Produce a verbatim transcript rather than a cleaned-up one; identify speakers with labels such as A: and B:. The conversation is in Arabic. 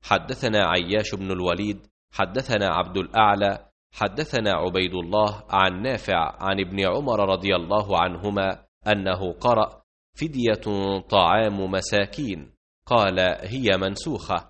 A: حدثنا عياش بن الوليد حدثنا عبد الأعلى حدثنا عبيد الله عن نافع عن ابن عمر رضي الله عنهما أنه قرأ: فدية طعام مساكين. قال: هي منسوخة.